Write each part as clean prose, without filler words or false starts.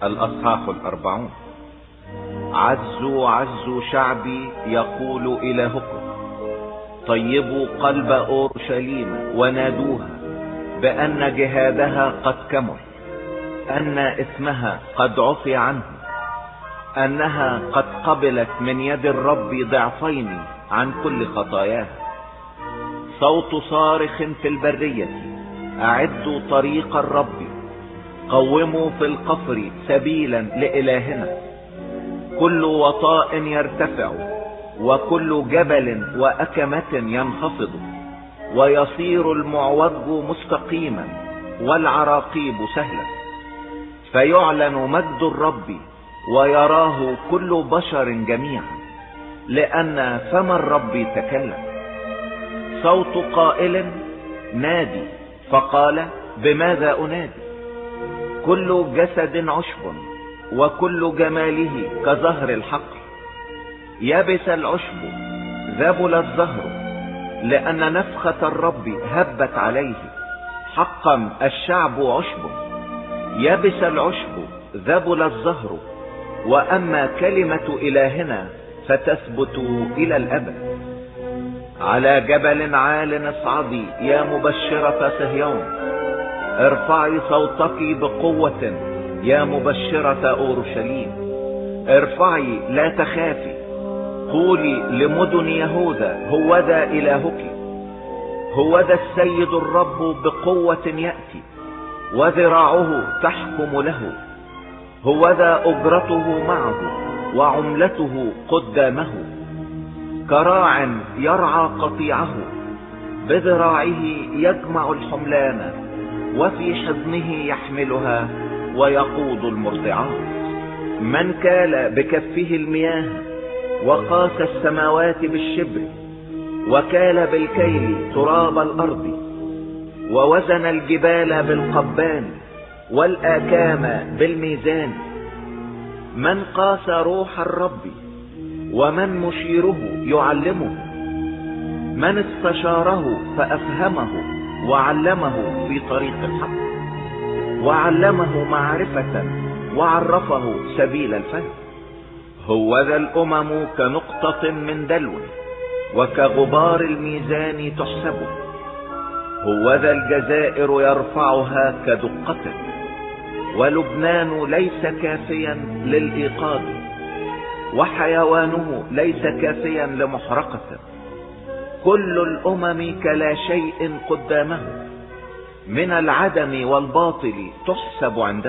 الأصحاح 40. عزوا عزوا شعبي يقول إلهكم، طيبوا قلب أورشليم ونادوها بأن جهادها قد كمل، أن اسمها قد عفي عنه، أنها قد قبلت من يد الرب ضعفين عن كل خطاياها. صوت صارخ في البرية، أعدوا طريق الرب، قوموا في القفر سبيلا لإلهنا. كل وطاء يرتفع وكل جبل وأكمة ينخفض، ويصير المعوج مستقيما والعراقيب سهلا. فيعلن مجد الرب ويراه كل بشر جميعا، لأن فم الرب تكلم. صوت قائل نادي، فقال بماذا أنادي؟ كل جسد عشب وكل جماله كزهر الحقل. يبس العشب ذبل الزهر، لأن نفخة الرب هبت عليه. حقا الشعب عشب، يبس العشب ذبل الزهر، وأما كلمة إلهنا فتثبت إلى الأبد. على جبل عال اصعدي يا مبشرة صهيون، ارفعي صوتك بقوة يا مبشرة أورشليم. ارفعي لا تخافي، قولي لمدن يهوذا هوذا إلهك، هوذا السيد الرب بقوة يأتي، وذراعه تحكم له. هوذا أجرته معه وعملته قدامه، كراع يرعى قطيعه، بذراعه يجمع الحملان، وفي حضنه يحملها ويقود المرضعات. من كال بكفه المياه وقاس السماوات بالشبر، وكال بالكيل تراب الأرض، ووزن الجبال بالقبان والآكام بالميزان. من قاس روح الرب، ومن مشيره يعلمه، من استشاره فأفهمه وعلمه في طريق الحق، وعلمه معرفة وعرفه سبيل الفهم. هوذا الأمم كنقطة من دلو، وكغبار الميزان تحسبه. هوذا الجزائر يرفعها كدقة، ولبنان ليس كافيا للإيقاظ، وحيوانه ليس كافيا لمحرقة. كل الأمم كلا شيء قدامه، من العدم والباطل تحسب عنده.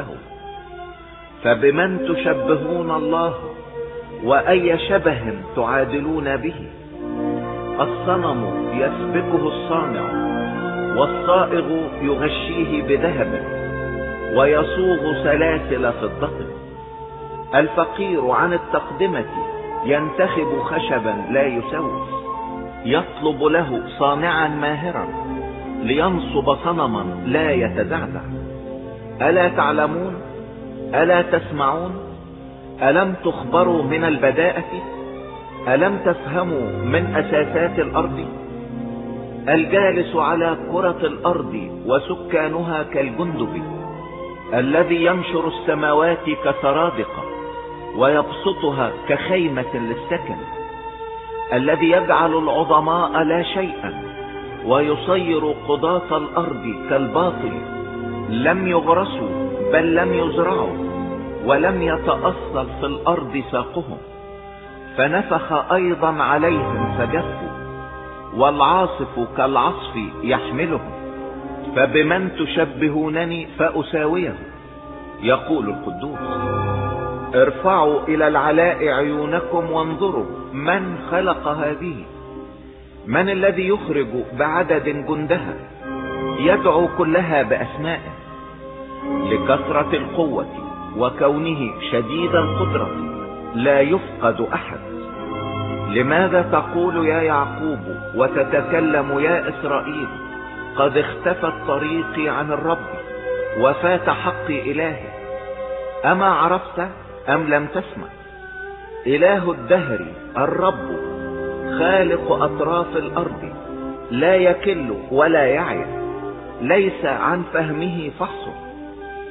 فبمن تشبهون الله، وأي شبه تعادلون به؟ الصنم يسبكه الصانع، والصائغ يغشيه بذهب، ويصوغ سلاسل فضة. الفقير عن التقدمة ينتخب خشبا لا يسوس، يطلب له صانعا ماهرا لينصب صنما لا يتزعزع. ألا تعلمون؟ ألا تسمعون؟ ألم تخبروا من البداءة؟ ألم تفهموا من أساسات الأرض؟ الجالس على كرة الأرض وسكانها كالجندب، الذي ينشر السماوات كسرادق ويبسطها كخيمة للسكن، الذي يجعل العظماء لا شيئا ويصير قضاة الأرض كالباطل. لم يغرسوا بل لم يزرعوا، ولم يتأصل في الأرض ساقهم، فنفخ أيضا عليهم فجفوا، والعاصف كالعصف يحملهم. فبمن تشبهونني فأساويه، يقول القدوس. ارفعوا إلى العلاء عيونكم وانظروا من خلق هذه. من الذي يخرج بعدد جندها، يدعو كلها بأسمائه؟ لكثرة القوة وكونه شديد القدرة لا يفقد أحد. لماذا تقول يا يعقوب وتتكلم يا إسرائيل، قد اختفت طريقي عن الرب وفات حقي إلهي؟ أما عرفت أم لم تسمع؟ إله الدهر الرب خالق أطراف الأرض، لا يكل ولا يعي، ليس عن فهمه فحص.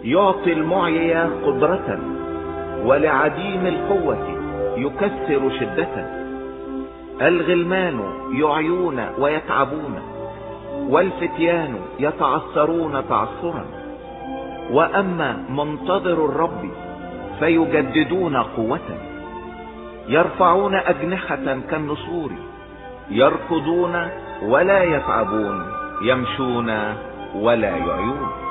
يعطي المعيي قدرة، ولعديم القوة يكسر شدة. الغلمان يعيون ويتعبون، والفتيان يتعثرون تعثرا، وأما منتظر الرب فيجددون قوة. يرفعون أجنحة كالنسور، يركضون ولا يتعبون، يمشون ولا يعيون.